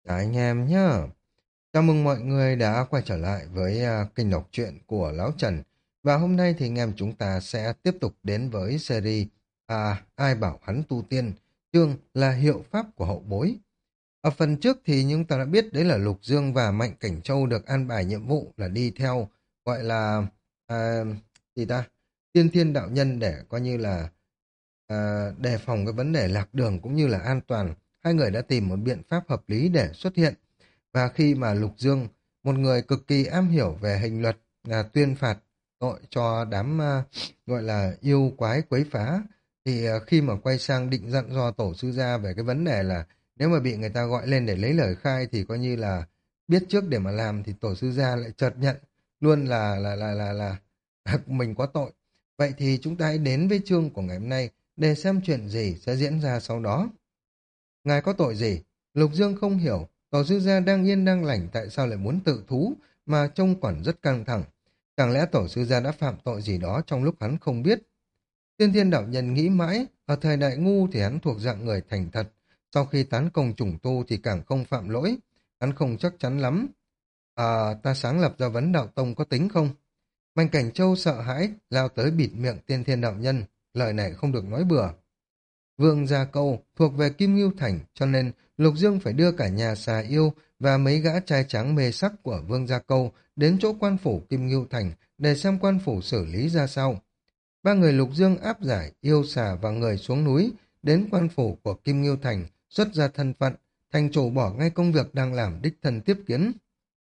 Cả anh em nhá. Chào mừng mọi người đã quay trở lại với kênh đọc truyện của Lão Trần. Và hôm nay thì anh em chúng ta sẽ tiếp tục đến với series Ai bảo hắn tu tiên, chương là hiệu pháp của hậu bối. Ở phần trước thì chúng ta đã biết đấy là Lục Dương và Mạnh Cảnh Châu được an bài nhiệm vụ là đi theo gọi là à, gì ta? Tiên Thiên đạo nhân để coi như là đề phòng cái vấn đề lạc đường cũng như là an toàn. Hai người đã tìm một biện pháp hợp lý để xuất hiện. Và khi mà Lục Dương, một người cực kỳ am hiểu về hình luật, là tuyên phạt tội cho đám gọi là yêu quái quấy phá, thì khi mà quay sang định dặn dò tổ sư gia về cái vấn đề là nếu mà bị người ta gọi lên để lấy lời khai thì coi như là biết trước để mà làm, thì tổ sư gia lại chợt nhận luôn là mình có tội. Vậy thì chúng ta hãy đến với chương của ngày hôm nay để xem chuyện gì sẽ diễn ra sau đó. Ngài có tội gì? Lục Dương không hiểu, tổ sư gia đang yên đang lành tại sao lại muốn tự thú, mà trông còn rất căng thẳng. Chẳng lẽ tổ sư gia đã phạm tội gì đó trong lúc hắn không biết? Tiên Thiên đạo nhân nghĩ mãi, ở thời đại ngu thì hắn thuộc dạng người thành thật, sau khi tán công trùng tu thì càng không phạm lỗi. Hắn không chắc chắn lắm. Ta sáng lập ra vấn đạo tông có tính không? Mạnh Cảnh Châu sợ hãi, lao tới bịt miệng Tiên Thiên đạo nhân, lời này không được nói bừa. Vương Gia Câu thuộc về Kim Ngưu Thành, cho nên Lục Dương phải đưa cả nhà xà yêu và mấy gã trai tráng mê sắc của Vương Gia Câu đến chỗ quan phủ Kim Ngưu Thành để xem quan phủ xử lý ra sao. Ba người Lục Dương áp giải yêu xà và người xuống núi, đến quan phủ của Kim Ngưu Thành, xuất ra thân phận, thành chủ bỏ ngay công việc đang làm đích thân tiếp kiến.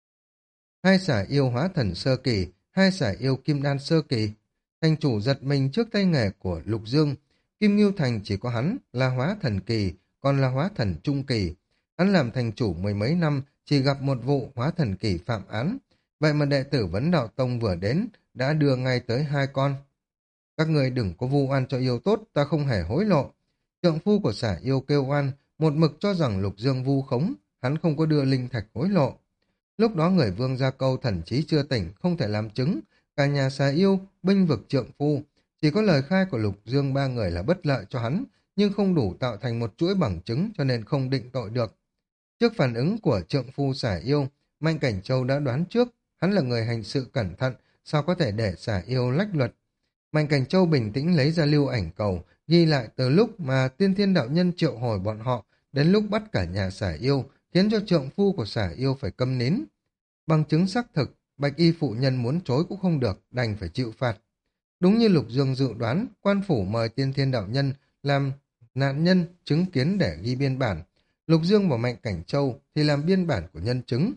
Hai xà yêu hóa thần sơ kỳ, hai xà yêu kim đan sơ kỳ. Thành chủ giật mình trước tay nghề của Lục Dương. Kim Ngưu Thành chỉ có hắn là hóa thần kỳ, còn là hóa thần trung kỳ. Hắn làm thành chủ mười mấy năm, chỉ gặp một vụ hóa thần kỳ phạm án. Vậy mà đệ tử Vấn Đạo Tông vừa đến, đã đưa ngay tới hai con. Các người đừng có vu oan cho yêu tốt, ta không hề hối lộ. Trượng phu của xả yêu kêu oan, một mực cho rằng Lục Dương vu khống, hắn không có đưa linh thạch hối lộ. Lúc đó người Vương Gia Câu thần trí chưa tỉnh, không thể làm chứng. Cả nhà xà yêu, bênh vực trượng phu. Chỉ có lời khai của Lục Dương ba người là bất lợi cho hắn, nhưng không đủ tạo thành một chuỗi bằng chứng cho nên không định tội được. Trước phản ứng của trượng phu xà yêu, Mạnh Cảnh Châu đã đoán trước, hắn là người hành sự cẩn thận, sao có thể để xà yêu lách luật. Mạnh Cảnh Châu bình tĩnh lấy ra lưu ảnh cầu, ghi lại từ lúc mà Tiên Thiên đạo nhân triệu hồi bọn họ đến lúc bắt cả nhà xà yêu, khiến cho trượng phu của xà yêu phải câm nín. Bằng chứng xác thực, bạch y phụ nhân muốn chối cũng không được, đành phải chịu phạt. Đúng như Lục Dương dự đoán, quan phủ mời Tiên Thiên đạo nhân làm nạn nhân chứng kiến để ghi biên bản. Lục Dương và Mạnh Cảnh Châu thì làm biên bản của nhân chứng.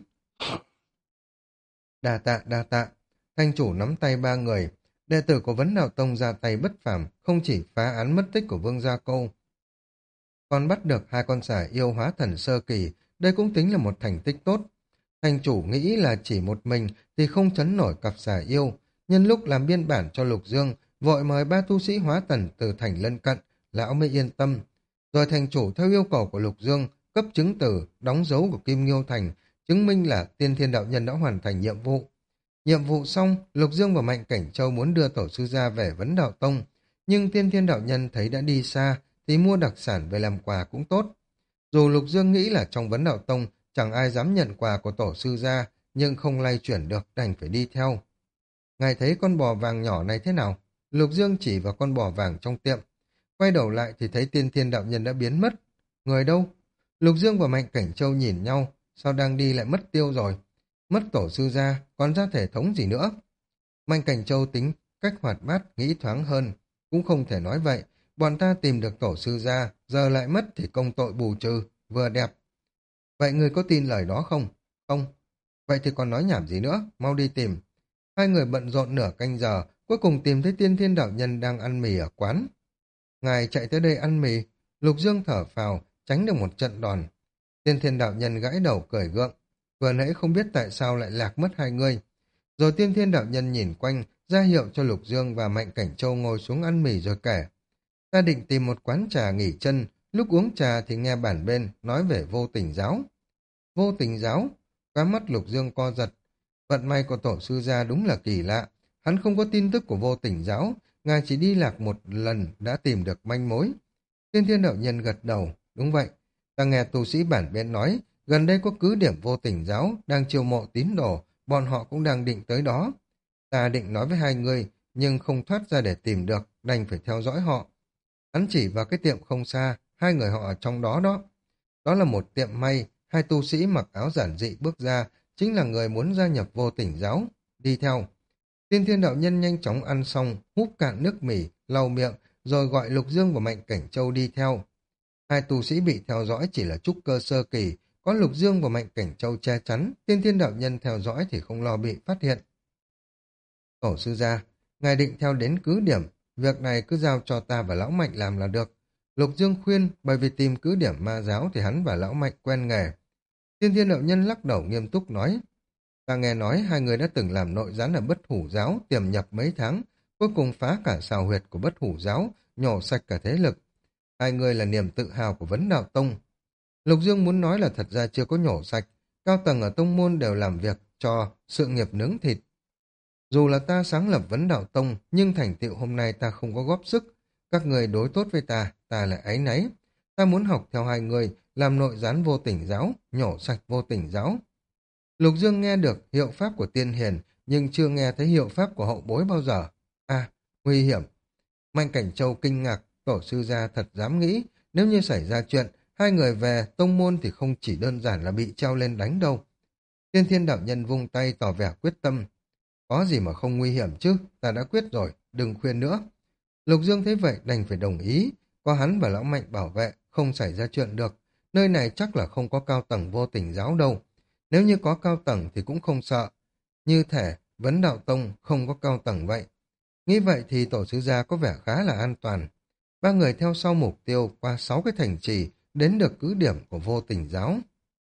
Đa tạ, đa tạ. Thanh chủ nắm tay ba người. Đệ tử của Vấn Đạo Tông ra tay bất phàm, không chỉ phá án mất tích của Vương Gia Câu, còn bắt được hai con xà yêu hóa thần sơ kỳ. Đây cũng tính là một thành tích tốt. Thành chủ nghĩ là chỉ một mình thì không chấn nổi cặp xà yêu. Nhân lúc làm biên bản cho Lục Dương, vội mời ba tu sĩ hóa thần từ thành lân cận, lão mới yên tâm. Rồi thành chủ theo yêu cầu của Lục Dương, cấp chứng từ, đóng dấu của Kim Nghiêu Thành, chứng minh là Tiên Thiên đạo nhân đã hoàn thành nhiệm vụ. Nhiệm vụ xong, Lục Dương và Mạnh Cảnh Châu muốn đưa tổ sư gia về Vấn Đạo Tông, nhưng Tiên Thiên đạo nhân thấy đã đi xa, thì mua đặc sản về làm quà cũng tốt. Dù Lục Dương nghĩ là trong Vấn Đạo Tông chẳng ai dám nhận quà của tổ sư gia, nhưng không lay chuyển được, đành phải đi theo. Ngài thấy con bò vàng nhỏ này thế nào? Lục Dương chỉ vào con bò vàng trong tiệm. Quay đầu lại thì thấy Tiên Thiên đạo nhân đã biến mất. Người đâu? Lục Dương và Mạnh Cảnh Châu nhìn nhau, sao đang đi lại mất tiêu rồi? Mất tổ sư gia, còn ra thể thống gì nữa? Mạnh Cảnh Châu tính cách hoạt bát, nghĩ thoáng hơn. Cũng không thể nói vậy, bọn ta tìm được tổ sư gia, giờ lại mất thì công tội bù trừ, vừa đẹp. Vậy người có tin lời đó không? Không. Vậy thì còn nói nhảm gì nữa, mau đi tìm. Hai người bận rộn nửa canh giờ, cuối cùng tìm thấy Tiên Thiên đạo nhân đang ăn mì ở quán. Ngài chạy tới đây ăn mì. Lục Dương thở phào, tránh được một trận đòn. Tiên Thiên đạo nhân gãi đầu cười gượng. Vừa nãy không biết tại sao lại lạc mất hai người. Rồi Tiên Thiên đạo nhân nhìn quanh, ra hiệu cho Lục Dương và Mạnh Cảnh Châu ngồi xuống ăn mì rồi kể. Ta định tìm một quán trà nghỉ chân, lúc uống trà thì nghe bản bên nói về vô tình giáo. Vô tình giáo? Khóe mắt Lục Dương co giật. Vận may của tổ sư gia đúng là kỳ lạ. Hắn không có tin tức của vô tình giáo, ngài chỉ đi lạc một lần đã tìm được manh mối. Tiên Thiên đạo nhân gật đầu. Đúng vậy, ta nghe tu sĩ bản bên nói, gần đây có cứ điểm vô tình giáo, đang chiêu mộ tín đồ, bọn họ cũng đang định tới đó. Ta định nói với hai người, nhưng không thoát ra để tìm được, đành phải theo dõi họ. Hắn chỉ vào cái tiệm không xa, hai người họ ở trong đó đó. Đó là một tiệm may, hai tu sĩ mặc áo giản dị bước ra, chính là người muốn gia nhập vô tình giáo. Đi theo. Tiên Thiên đạo nhân nhanh chóng ăn xong, húp cạn nước mì, lau miệng, rồi gọi Lục Dương và Mạnh Cảnh Châu đi theo. Hai tu sĩ bị theo dõi chỉ là trúc cơ sơ kỳ, có Lục Dương và Mạnh Cảnh Châu che chắn, Tiên Thiên đạo nhân theo dõi thì không lo bị phát hiện. Tổ sư gia, ngài định theo đến cứ điểm, việc này cứ giao cho ta và Lão Mạnh làm là được. Lục Dương khuyên, bởi vì tìm cứ điểm ma giáo thì hắn và Lão Mạnh quen nghề. Tiên Thiên đạo nhân lắc đầu nghiêm túc nói, ta nghe nói hai người đã từng làm nội gián ở Bất Hủ giáo, tiềm nhập mấy tháng, cuối cùng phá cả sào huyệt của Bất Hủ giáo, nhổ sạch cả thế lực. Hai người là niềm tự hào của Vấn Đạo Tông. Lục Dương muốn nói là thật ra chưa có nhổ sạch, cao tầng ở tông môn đều làm việc cho sự nghiệp nướng thịt. Dù là ta sáng lập Vấn Đạo Tông, nhưng thành tựu hôm nay ta không có góp sức. Các người đối tốt với ta, ta lại áy náy. Ta muốn học theo hai người, làm nội gián vô tình giáo, nhổ sạch vô tình giáo. Lục Dương nghe được hiệu pháp của tiên hiền, nhưng chưa nghe thấy hiệu pháp của hậu bối bao giờ. À, nguy hiểm. Mạnh Cảnh Châu kinh ngạc, tổ sư gia thật dám nghĩ, nếu như xảy ra chuyện, hai người về tông môn thì không chỉ đơn giản là bị treo lên đánh đâu. Tiên Thiên đạo nhân vung tay tỏ vẻ quyết tâm. Có gì mà không nguy hiểm chứ, ta đã quyết rồi, đừng khuyên nữa. Lục Dương thấy vậy đành phải đồng ý, có hắn và Lão Mạnh bảo vệ, không xảy ra chuyện được. Nơi này chắc là không có cao tầng vô tình giáo đâu. Nếu như có cao tầng thì cũng không sợ. Như thể Vấn Đạo Tông không có cao tầng vậy. Nghĩ vậy thì tổ sư gia có vẻ khá là an toàn. Ba người theo sau mục tiêu qua 6 cái thành trì đến được cứ điểm của vô tình giáo.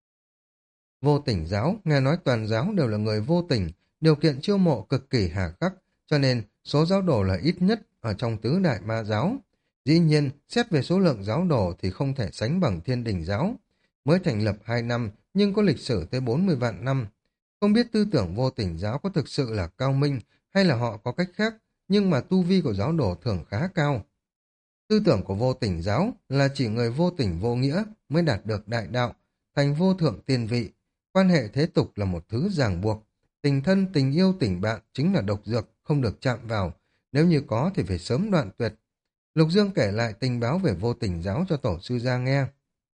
Vô tình giáo, nghe nói toàn giáo đều là người vô tình, điều kiện chiêu mộ cực kỳ hà khắc, cho nên số giáo đồ là ít nhất ở trong tứ đại ma giáo. Dĩ nhiên, xét về số lượng giáo đồ thì không thể sánh bằng thiên đình giáo. Mới thành lập 2 năm, nhưng có lịch sử tới 40 vạn năm. Không biết tư tưởng vô tình giáo có thực sự là cao minh, hay là họ có cách khác, nhưng mà tu vi của giáo đồ thường khá cao. Tư tưởng của vô tình giáo là chỉ người vô tình vô nghĩa mới đạt được đại đạo, thành vô thượng tiên vị. Quan hệ thế tục là một thứ ràng buộc. Tình thân, tình yêu, tình bạn chính là độc dược, không được chạm vào. Nếu như có thì phải sớm đoạn tuyệt. Lục Dương kể lại tình báo về vô tình giáo cho tổ sư gia nghe.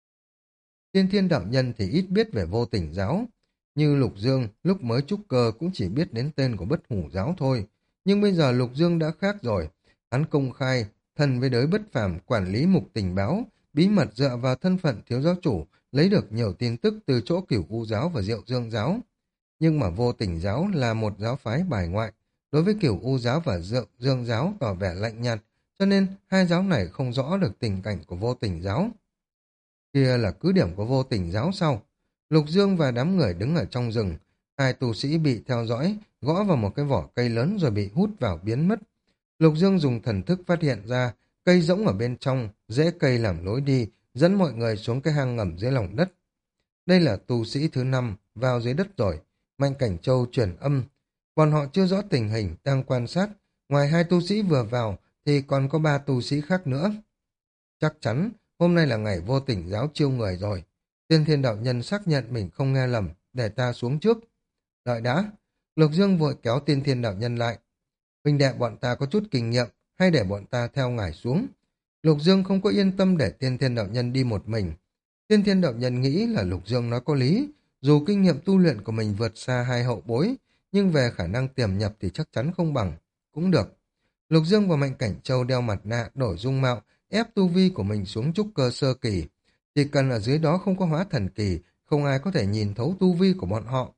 Tiên Thiên đạo nhân thì ít biết về vô tình giáo. Như Lục Dương, lúc mới trúc cơ cũng chỉ biết đến tên của Bất Hủ giáo thôi. Nhưng bây giờ Lục Dương đã khác rồi. Hắn công khai, thân với đới bất phàm quản lý mục tình báo, bí mật dựa vào thân phận thiếu giáo chủ, lấy được nhiều tin tức từ chỗ Cửu U giáo và Diệu Dương giáo. Nhưng mà vô tình giáo là một giáo phái bài ngoại. Đối với Cửu U giáo và Diệu Dương giáo tỏ vẻ lạnh nhạt, cho nên hai giáo này không rõ được tình cảnh của vô tình giáo. Kia là cứ điểm của vô tình giáo sau. Lục Dương và đám người đứng ở trong rừng. Hai tu sĩ bị theo dõi, gõ vào một cái vỏ cây lớn rồi bị hút vào biến mất. Lục Dương dùng thần thức phát hiện ra, cây rỗng ở bên trong, rễ cây làm lối đi, dẫn mọi người xuống cái hang ngầm dưới lòng đất. Đây là tu sĩ thứ 5, vào dưới đất rồi. Mạnh Cảnh Châu truyền âm. Bọn họ chưa rõ tình hình, đang quan sát. Ngoài hai tu sĩ vừa vào, thì còn có 3 tu sĩ khác nữa. Chắc chắn, hôm nay là ngày vô tình giáo chiêu người rồi. Tiên Thiên đạo nhân xác nhận mình không nghe lầm, để ta xuống trước. Đợi đã. Lục Dương vội kéo Tiên Thiên đạo nhân lại. Huynh đệ bọn ta có chút kinh nghiệm, hay để bọn ta theo ngài xuống. Lục Dương không có yên tâm để Tiên Thiên đạo nhân đi một mình. Tiên Thiên đạo nhân nghĩ là Lục Dương nói có lý, dù kinh nghiệm tu luyện của mình vượt xa hai hậu bối, nhưng về khả năng tiềm nhập thì chắc chắn không bằng. Cũng được. Lục Dương và Mạnh Cảnh Châu đeo mặt nạ, đổi dung mạo, ép tu vi của mình xuống trúc cơ sơ kỳ. Chỉ cần ở dưới đó không có hóa thần kỳ, không ai có thể nhìn thấu tu vi của bọn họ.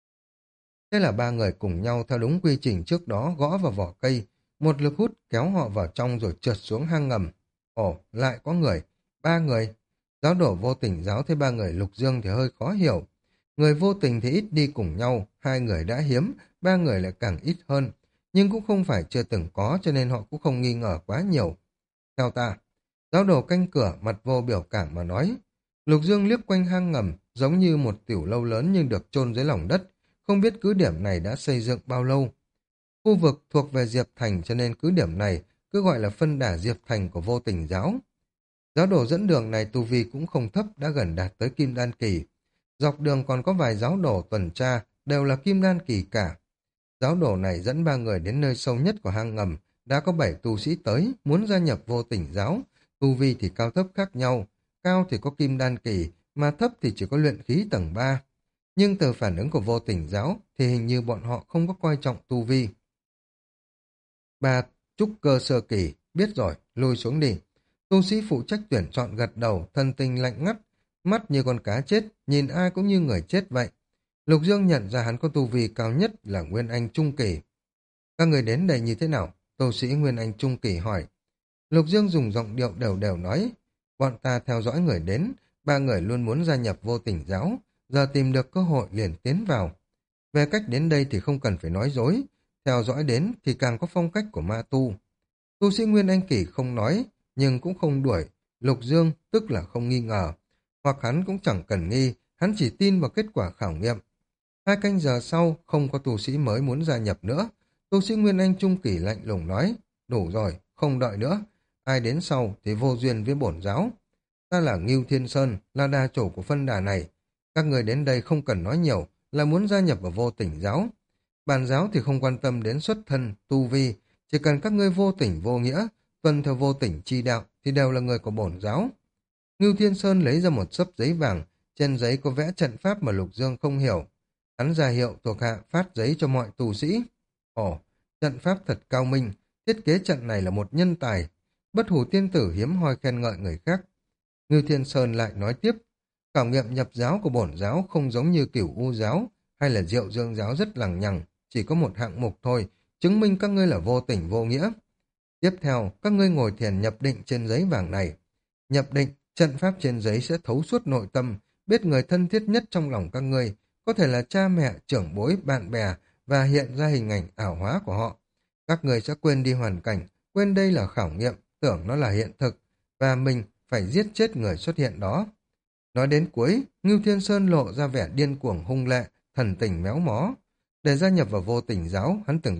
Thế là ba người cùng nhau theo đúng quy trình trước đó gõ vào vỏ cây, một lực hút kéo họ vào trong rồi trượt xuống hang ngầm. Ồ, lại có người, 3 người. Giáo đổ vô tình giáo thấy 3 người Lục Dương thì hơi khó hiểu. Người vô tình thì ít đi cùng nhau, 2 người đã hiếm, 3 người lại càng ít hơn. Nhưng cũng không phải chưa từng có cho nên họ cũng không nghi ngờ quá nhiều. Theo ta, giáo đồ canh cửa mặt vô biểu cảm mà nói. Lục Dương liếc quanh hang ngầm giống như một tiểu lâu lớn nhưng được chôn dưới lòng đất. Không biết cứ điểm này đã xây dựng bao lâu. Khu vực thuộc về Diệp Thành cho nên cứ điểm này cứ gọi là phân đà Diệp Thành của vô tình giáo. Giáo đồ dẫn đường này tu vi cũng không thấp, đã gần đạt tới Kim Đan Kỳ. Dọc đường còn có vài giáo đồ tuần tra, đều là kim đan kỳ cả. Giáo đồ này dẫn ba người đến nơi sâu nhất của hang ngầm, đã có 7 tu sĩ tới, muốn gia nhập vô tình giáo. Tu vi thì cao thấp khác nhau, cao thì có kim đan kỳ, mà thấp thì chỉ có luyện khí tầng 3. Nhưng từ phản ứng của vô tình giáo thì hình như bọn họ không có coi trọng tu vi. Ba trúc cơ sơ kỳ, biết rồi, lui xuống đi. Tu sĩ phụ trách tuyển chọn gật đầu, thân tình lạnh ngắt, mắt như con cá chết, nhìn ai cũng như người chết vậy. Lục Dương nhận ra hắn có tu vi cao nhất là Nguyên Anh Trung Kỳ. Các người đến đây như thế nào? Tu sĩ Nguyên Anh Trung Kỳ hỏi. Lục Dương dùng giọng điệu đều đều nói, bọn ta theo dõi người đến, ba người luôn muốn gia nhập vô tình giáo, giờ tìm được cơ hội liền tiến vào. Về cách đến đây thì không cần phải nói dối, theo dõi đến thì càng có phong cách của ma tu. Tu sĩ Nguyên Anh Kỳ không nói, nhưng cũng không đuổi. Lục Dương tức là không nghi ngờ, hoặc hắn cũng chẳng cần nghi, hắn chỉ tin vào kết quả khảo nghiệm. 2 canh giờ sau, không có tu sĩ mới muốn gia nhập nữa. Tu sĩ Nguyên Anh Trung Kỳ lạnh lùng nói, đủ rồi, không đợi nữa. Ai đến sau thì vô duyên với bổn giáo. Ta là Ngưu Thiên Sơn, là đà chủ của phân đà này. Các người đến đây không cần nói nhiều, là muốn gia nhập vào vô tình giáo. Bản giáo thì không quan tâm đến xuất thân, tu vi, chỉ cần các ngươi vô tình vô nghĩa, tuân theo vô tình chi đạo thì đều là người của bổn giáo. Ngưu Thiên Sơn lấy ra một xấp giấy vàng, trên giấy có vẽ trận pháp mà Lục Dương không hiểu. Hắn ra hiệu thuộc hạ phát giấy cho mọi tù sĩ. Ồ, trận pháp thật cao minh, thiết kế trận này là một nhân tài. Bất hủ tiên tử hiếm hoi khen ngợi người khác. Ngưu Thiên Sơn lại nói tiếp, khảo nghiệm nhập giáo của bổn giáo không giống như Cửu U giáo hay là Diệu Dương giáo rất lằng nhằng, chỉ có một hạng mục thôi, chứng minh các ngươi là vô tình vô nghĩa. Tiếp theo, các ngươi ngồi thiền nhập định trên giấy vàng này. Nhập định, trận pháp trên giấy sẽ thấu suốt nội tâm, biết người thân thiết nhất trong lòng các ngươi, có thể là cha mẹ, trưởng bối, bạn bè và hiện ra hình ảnh ảo hóa của họ. Các người sẽ quên đi hoàn cảnh, quên đây là khảo nghiệm, tưởng nó là hiện thực, và mình phải giết chết người xuất hiện đó. Nói đến cuối, Ngưu Thiên Sơn lộ ra vẻ điên cuồng hung lệ, thần tình méo mó. Để gia nhập vào vô tình giáo,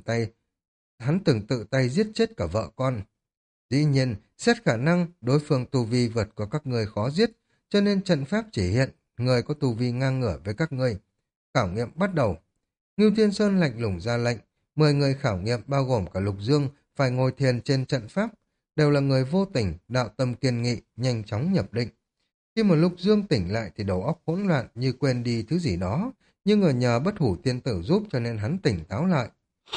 hắn từng tự tay giết chết cả vợ con. Dĩ nhiên, xét khả năng đối phương tu vi vượt qua các người khó giết, cho nên trận pháp chỉ hiện người có tu vi ngang ngửa với các ngươi. Khảo nghiệm bắt đầu. Ngưu Thiên Sơn lạnh lùng ra lệnh, 10 người khảo nghiệm bao gồm cả Lục Dương phải ngồi thiền trên trận pháp, đều là người vô tình, đạo tâm kiên nghị, nhanh chóng nhập định. Khi mà Lục Dương tỉnh lại thì đầu óc hỗn loạn như quên đi thứ gì đó, nhưng ở nhờ bất hủ tiên tử giúp cho nên hắn tỉnh táo lại.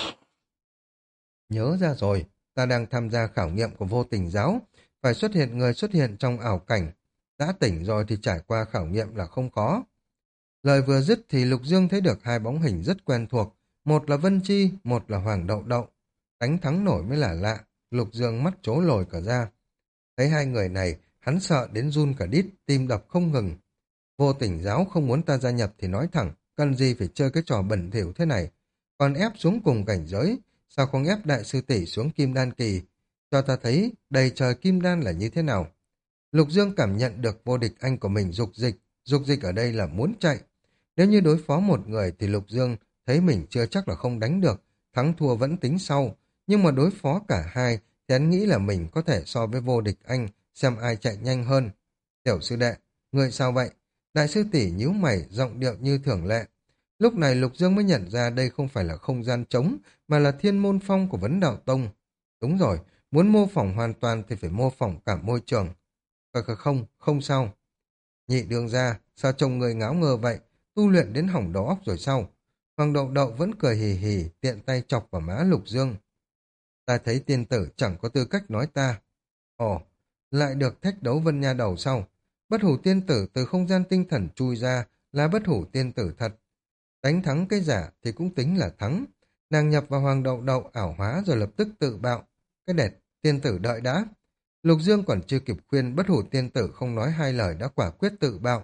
Nhớ ra rồi, ta đang tham gia khảo nghiệm của vô tình giáo, phải xuất hiện người xuất hiện trong ảo cảnh. Đã tỉnh rồi thì trải qua khảo nghiệm là không có. Lời vừa dứt thì Lục Dương thấy được 2 bóng hình rất quen thuộc, một là Vân Chi, một là Hoàng Đậu Đậu. Đánh thắng nổi mới là lạ, Lục Dương mắt trố lồi cả ra. Thấy 2 người này, hắn sợ đến run cả đít, tim đập không ngừng. Vô tình giáo không muốn ta gia nhập thì nói thẳng, cần gì phải chơi cái trò bẩn thỉu thế này. Còn ép xuống cùng cảnh giới, sao không ép đại sư tỷ xuống kim đan kỳ, cho ta thấy đầy trời kim đan là như thế nào. Lục Dương cảm nhận được vô địch anh của mình dục dịch ở đây là muốn chạy. Nếu như đối phó một người thì Lục Dương thấy mình chưa chắc là không đánh được, thắng thua vẫn tính sau, nhưng mà đối phó cả hai thì hắn nghĩ là mình có thể so với vô địch anh, xem ai chạy nhanh hơn. Tiểu sư đệ, người sao vậy? Đại sư tỷ nhíu mày, giọng điệu như thường lệ. Lúc này Lục Dương mới nhận ra đây không phải là không gian trống, mà là thiên môn phong của Vấn Đạo Tông. Đúng rồi, muốn mô phỏng hoàn toàn thì phải mô phỏng cả môi trường. Không, không sao. Nhị đường ra, sao trông người ngáo ngơ vậy? Tu luyện đến hỏng đầu óc rồi sao? Hoàng Đậu Đậu vẫn cười hì hì, tiện tay chọc vào má Lục Dương. Ta thấy tiên tử chẳng có tư cách nói ta. Ồ, lại được thách đấu Vân Nha Đầu sau. Bất hủ tiên tử từ không gian tinh thần chui ra là bất hủ tiên tử thật. Đánh thắng cái giả thì cũng tính là thắng. Nàng nhập vào Hoàng Đậu Đậu ảo hóa rồi lập tức tự bạo. Cái đệt, tiên tử đợi đã. Lục Dương còn chưa kịp khuyên, bất hủ tiên tử không nói 2 lời đã quả quyết tự bạo.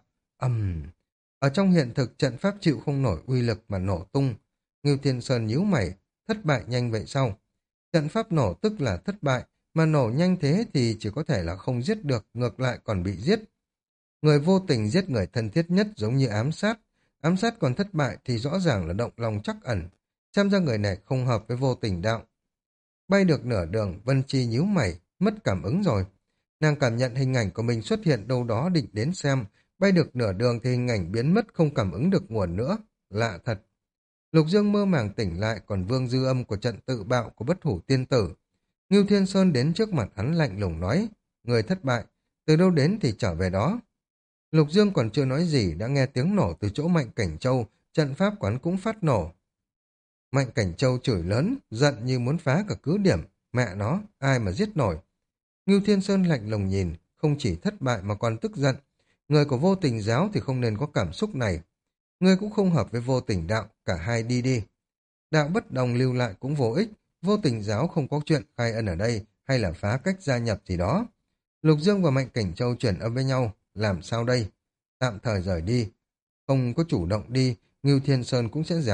Ở trong hiện thực trận pháp chịu không nổi uy lực mà nổ tung. Ngưu Thiên Sơn nhíu mày, thất bại nhanh vậy sao? Trận pháp nổ tức là thất bại, mà nổ nhanh thế thì chỉ có thể là không giết được, ngược lại còn bị giết. Người vô tình giết người thân thiết nhất giống như ám sát còn thất bại thì rõ ràng là động lòng trắc ẩn. Xem ra người này không hợp với vô tình đạo. Bay được nửa đường, Vân Chi nhíu mày, mất cảm ứng rồi. Nàng cảm nhận hình ảnh của mình xuất hiện đâu đó định đến xem, Bay được nửa đường thì hình ảnh biến mất, không cảm ứng được nguồn nữa. Lạ thật. Lục Dương mơ màng tỉnh lại, còn vương dư âm của trận tự bạo của bất hủ tiên tử. Ngưu Thiên Sơn đến trước mặt hắn lạnh lùng nói, người thất bại, từ đâu đến thì trở về đó. Lục Dương còn chưa nói gì đã nghe tiếng nổ từ chỗ Mạnh Cảnh Châu, trận pháp quán cũng phát nổ. Mạnh Cảnh Châu chửi lớn, giận như muốn phá cả cứ điểm, mẹ nó, ai mà giết nổi. Ngưu Thiên Sơn lạnh lùng nhìn, không chỉ thất bại mà còn tức giận. Người của vô tình giáo thì không nên có cảm xúc này. Ngươi cũng không hợp với vô tình đạo, cả hai đi đi. Đạo bất đồng lưu lại cũng vô ích, vô tình giáo không có chuyện khai ân ở đây hay là phá cách gia nhập gì đó. Lục Dương và Mạnh Cảnh Châu chuyển âm với nhau, làm sao đây? Tạm thời rời đi, không có chủ động đi, Ngưu Thiên Sơn cũng sẽ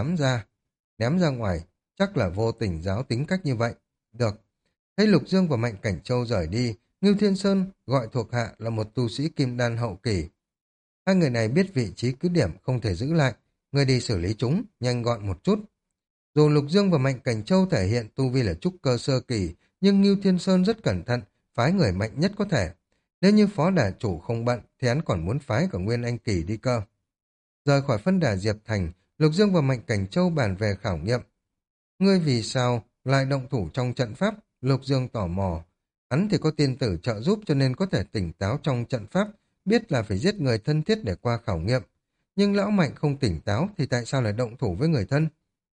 ném ra ngoài, chắc là vô tình giáo tính cách như vậy. Được, thấy Lục Dương và Mạnh Cảnh Châu rời đi, Ngưu Thiên Sơn gọi thuộc hạ là một tu sĩ kim đan hậu kỳ. Hai người này biết vị trí cứ điểm không thể giữ lại, người đi xử lý chúng, nhanh gọn một chút. Dù Lục Dương và Mạnh Cảnh Châu thể hiện tu vi là trúc cơ sơ kỳ, nhưng Ngưu Thiên Sơn rất cẩn thận, phái người mạnh nhất có thể. Nếu như phó đà chủ không bận, thì hắn còn muốn phái cả Nguyên Anh Kỳ đi cơ. Rời khỏi phân đà Diệp Thành, Lục Dương và Mạnh Cảnh Châu bàn về khảo nghiệm. Ngươi vì sao lại động thủ trong trận pháp? Lục Dương tò mò. Hắn thì có tiên tử trợ giúp cho nên có thể tỉnh táo trong trận pháp, biết là phải giết người thân thiết để qua khảo nghiệm. Nhưng lão Mạnh không tỉnh táo thì tại sao lại động thủ với người thân?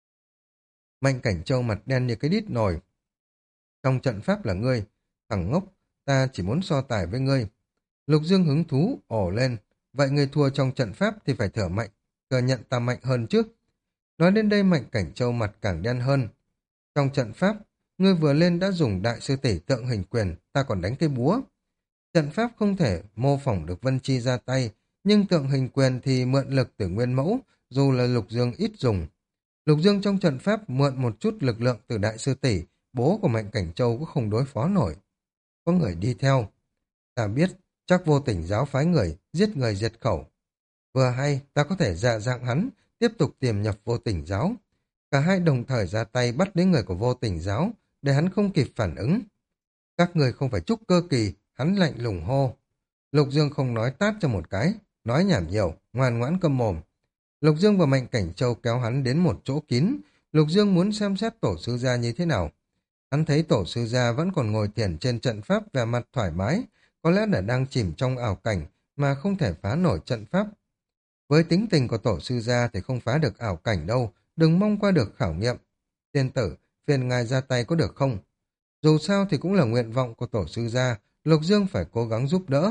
Mạnh Cảnh Châu mặt đen như cái đít nồi. Trong trận pháp là ngươi, thằng ngốc, ta chỉ muốn so tài với ngươi. Lục Dương hứng thú, ồ lên. Vậy ngươi thua trong trận pháp thì phải thừa nhận ta mạnh hơn chứ. Nói đến đây Mạnh Cảnh Châu mặt càng đen hơn. Trong trận pháp, ngươi vừa lên đã dùng đại sư tỷ tượng hình quyền, ta còn đánh cái búa. Trận pháp không thể mô phỏng được Vân Chi ra tay, nhưng tượng hình quyền thì mượn lực từ nguyên mẫu, dù là Lục Dương ít dùng. Lục Dương trong trận pháp mượn một chút lực lượng từ đại sư tỷ, bố của Mạnh Cảnh Châu cũng không đối phó nổi. Có người đi theo. Ta biết, chắc vô tình giáo phái giết người diệt khẩu. Vừa hay, ta có thể dạ dạng hắn, tiếp tục tiềm nhập vô tình giáo. Cả hai đồng thời ra tay bắt đến người của vô tình giáo, để hắn không kịp phản ứng. Các người không phải trúc cơ kỳ, hắn lạnh lùng hô. Lục Dương không nói tát cho một cái, nói nhảm nhiều, ngoan ngoãn câm mồm. Lục Dương và Mạnh Cảnh Châu kéo hắn đến một chỗ kín. Lục Dương muốn xem xét tổ sư gia như thế nào. Hắn thấy tổ sư gia vẫn còn ngồi thiền trên trận pháp vẻ mặt thoải mái, có lẽ là đang chìm trong ảo cảnh mà không thể phá nổi trận pháp. Với tính tình của tổ sư gia thì không phá được ảo cảnh đâu, đừng mong qua được khảo nghiệm. Tiên tử, phiền ngài ra tay có được không? Dù sao thì cũng là nguyện vọng của tổ sư gia, Lục Dương phải cố gắng giúp đỡ.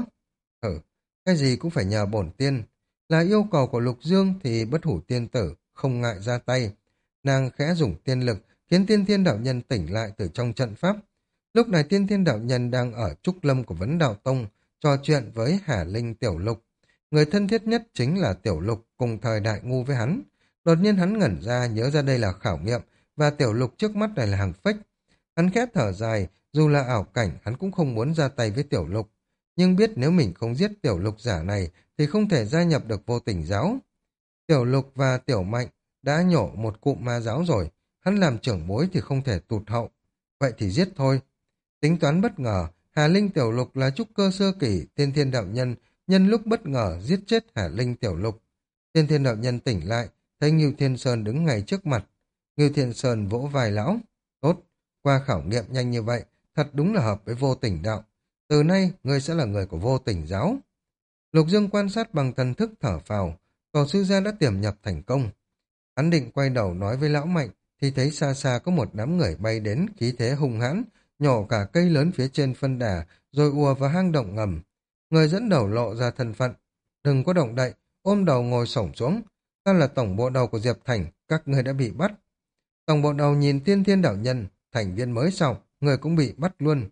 Cái gì cũng phải nhờ bổn tiên. Là yêu cầu của Lục Dương thì bất hủ tiên tử không ngại ra tay. Nàng khẽ dùng tiên lực khiến tiên thiên đạo nhân tỉnh lại từ trong trận pháp. Lúc này tiên thiên đạo nhân đang ở trúc lâm của Vấn Đạo Tông, trò chuyện với Hà Linh Tiểu Lục. Người thân thiết nhất chính là Tiểu Lục cùng thời đại ngu với hắn. Đột nhiên hắn ngẩn ra nhớ ra đây là khảo nghiệm và Tiểu Lục trước mắt này là hàng phách. Hắn khẽ thở dài, dù là ảo cảnh hắn cũng không muốn ra tay với Tiểu Lục. Nhưng biết nếu mình không giết Tiểu Lục giả này thì không thể gia nhập được vô tình giáo. Tiểu Lục và Tiểu Mạnh đã nhổ một cụm ma giáo rồi, hắn làm trưởng bối thì không thể tụt hậu. Vậy thì giết thôi. Tính toán bất ngờ, Hà Linh Tiểu Lục là trúc cơ sơ kỳ, tiên thiên đạo nhân, nhân lúc bất ngờ giết chết Hà Linh Tiểu Lục. Tiên thiên đạo nhân tỉnh lại, thấy Ngưu Thiên Sơn đứng ngay trước mặt. Ngưu Thiên Sơn vỗ vai lão. Tốt, qua khảo nghiệm nhanh như vậy, thật đúng là hợp với vô tình đạo. Từ nay, ngươi sẽ là người của vô tình giáo. Lục Dương quan sát bằng thần thức thở phào, tổ sư gia đã tiềm nhập thành công. Hắn định quay đầu nói với lão Mạnh, thì thấy xa xa có một đám người bay đến, khí thế hung hãn, nhổ cả cây lớn phía trên phân đà, rồi ùa vào hang động ngầm. Người dẫn đầu lộ ra thân phận. Đừng có động đậy, ôm đầu ngồi xổm xuống. Ta là tổng bộ đầu của Diệp Thành, các người đã bị bắt. Tổng bộ đầu nhìn tiên thiên đạo nhân, thành viên mới sau, người cũng bị bắt luôn.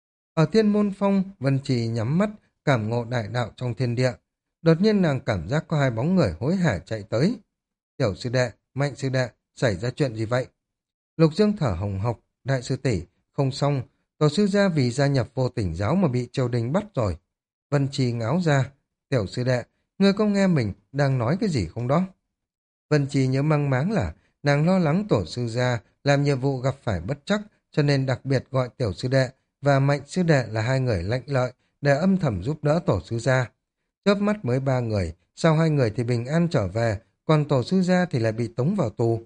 Ở Thiên Môn Phong, Vân Trì nhắm mắt, cảm ngộ đại đạo trong thiên địa. Đột nhiên nàng cảm giác có hai bóng người hối hả chạy tới. Tiểu sư đệ, Mạnh sư đệ, xảy ra chuyện gì vậy? Lục Dương thở hồng hộc, đại sư tỷ, không xong, tổ sư gia vì gia nhập vô tình giáo mà bị triều đình bắt rồi. Vân Trì ngáo ra, tiểu sư đệ, ngươi có nghe mình đang nói cái gì không đó? Vân Trì nhớ mang máng là nàng lo lắng tổ sư gia làm nhiệm vụ gặp phải bất trắc, cho nên đặc biệt gọi tiểu sư đệ và Mạnh sư đệ là hai người lạnh lợi để âm thầm giúp đỡ tổ sư gia. Chớp mắt mới 3 người, sau 2 người thì bình an trở về, còn tổ sư gia thì lại bị tống vào tù.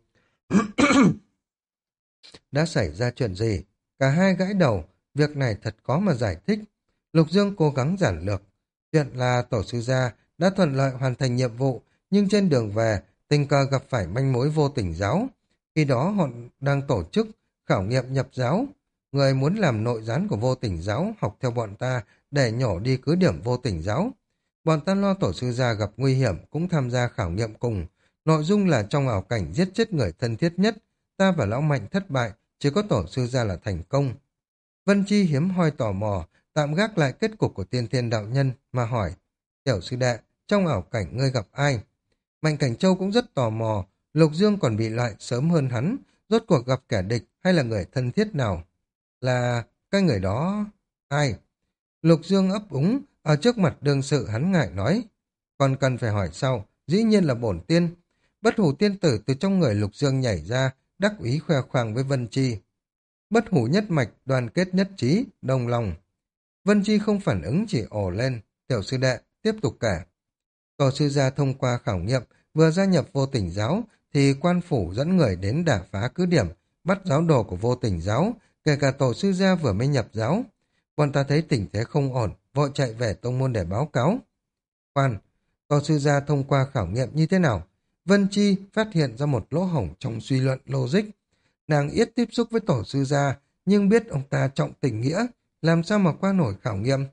Đã xảy ra chuyện gì? Cả hai gãi đầu, việc này thật khó mà giải thích. Lục Dương cố gắng giản lược. Chuyện là tổ sư gia đã thuận lợi hoàn thành nhiệm vụ, nhưng trên đường về, tình cờ gặp phải manh mối vô tình giáo. Khi đó họ đang tổ chức khảo nghiệm nhập giáo. Người muốn làm nội gián của vô tình giáo học theo bọn ta để nhổ đi cứ điểm vô tình giáo. Bọn ta lo tổ sư gia gặp nguy hiểm cũng tham gia khảo nghiệm cùng. Nội dung là trong ảo cảnh giết chết người thân thiết nhất, ta và lão Mạnh thất bại, chỉ có tổ sư gia là thành công. Vân Chi hiếm hoi tò mò, tạm gác lại kết cục của tiên thiên đạo nhân mà hỏi, tiểu sư đệ, trong ảo cảnh ngươi gặp ai? Mạnh Cảnh Châu cũng rất tò mò, Lục Dương còn bị loại sớm hơn hắn, rốt cuộc gặp kẻ địch hay là người thân thiết nào? Là cái người đó... ai? Lục Dương ấp úng, ở trước mặt đương sự hắn ngại nói. Còn cần phải hỏi sau, dĩ nhiên là bổn tiên. Bất hủ tiên tử từ trong người Lục Dương nhảy ra, đắc ý khoe khoang với Vân Chi. Bất hủ nhất mạch, đoàn kết nhất trí, đồng lòng. Vân Chi không phản ứng chỉ ồ lên. Tiểu sư đệ, tiếp tục kể. Tổ sư gia thông qua khảo nghiệm, vừa gia nhập vô tình giáo, thì quan phủ dẫn người đến đả phá cứ điểm, bắt giáo đồ của vô tình giáo, kể cả tổ sư gia vừa mới nhập giáo. Bọn ta thấy tình thế không ổn, vội chạy về tông môn để báo cáo. Khoan, tổ sư gia thông qua khảo nghiệm như thế nào? Vân Chi phát hiện ra một lỗ hổng trong suy luận logic. Nàng ít tiếp xúc với tổ sư gia, nhưng biết ông ta trọng tình nghĩa, làm sao mà qua nổi khảo nghiệm.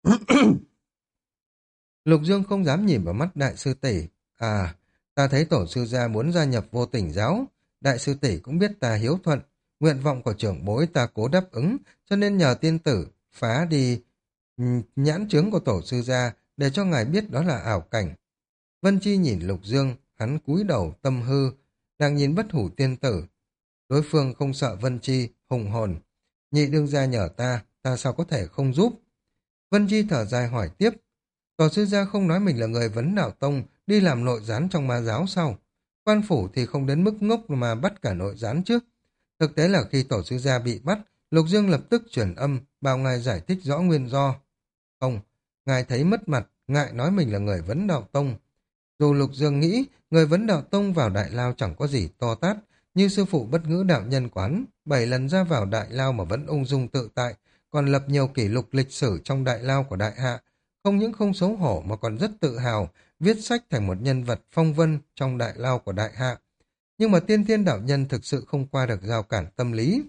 Lục Dương không dám nhìn vào mắt đại sư tỷ. À, ta thấy tổ sư gia muốn gia nhập vô tình giáo. Đại sư tỷ cũng biết ta hiếu thuận. Nguyện vọng của trưởng bối ta cố đáp ứng, cho nên nhờ tiên tử phá đi nhãn chướng của tổ sư gia để cho ngài biết đó là ảo cảnh. Vân Chi nhìn Lục Dương, hắn cúi đầu tâm hư. Nàng nhìn bất hủ tiên tử. Đối phương không sợ Vân Chi, hùng hồn. Nhị đương gia nhờ ta, ta sao có thể không giúp? Vân Chi thở dài hỏi tiếp. Tổ sư gia không nói mình là người vấn đạo tông, đi làm nội gián trong ma giáo sao? Quan phủ thì không đến mức ngốc mà bắt cả nội gián chứ. Thực tế là khi tổ sư gia bị bắt, Lục Dương lập tức chuyển âm, bảo ngài giải thích rõ nguyên do. Không, ngài thấy mất mặt, ngại nói mình là người vấn đạo tông. Dù Lục Dương nghĩ, người vấn đạo tông vào đại lao chẳng có gì to tát, như sư phụ bất ngữ đạo nhân quán, 7 lần ra vào đại lao mà vẫn ung dung tự tại, còn lập nhiều kỷ lục lịch sử trong đại lao của đại hạ. Không những không xấu hổ mà còn rất tự hào, viết sách thành một nhân vật phong vân trong đại lao của đại hạ. Nhưng mà tiên thiên đạo nhân thực sự không qua được rào cản tâm lý.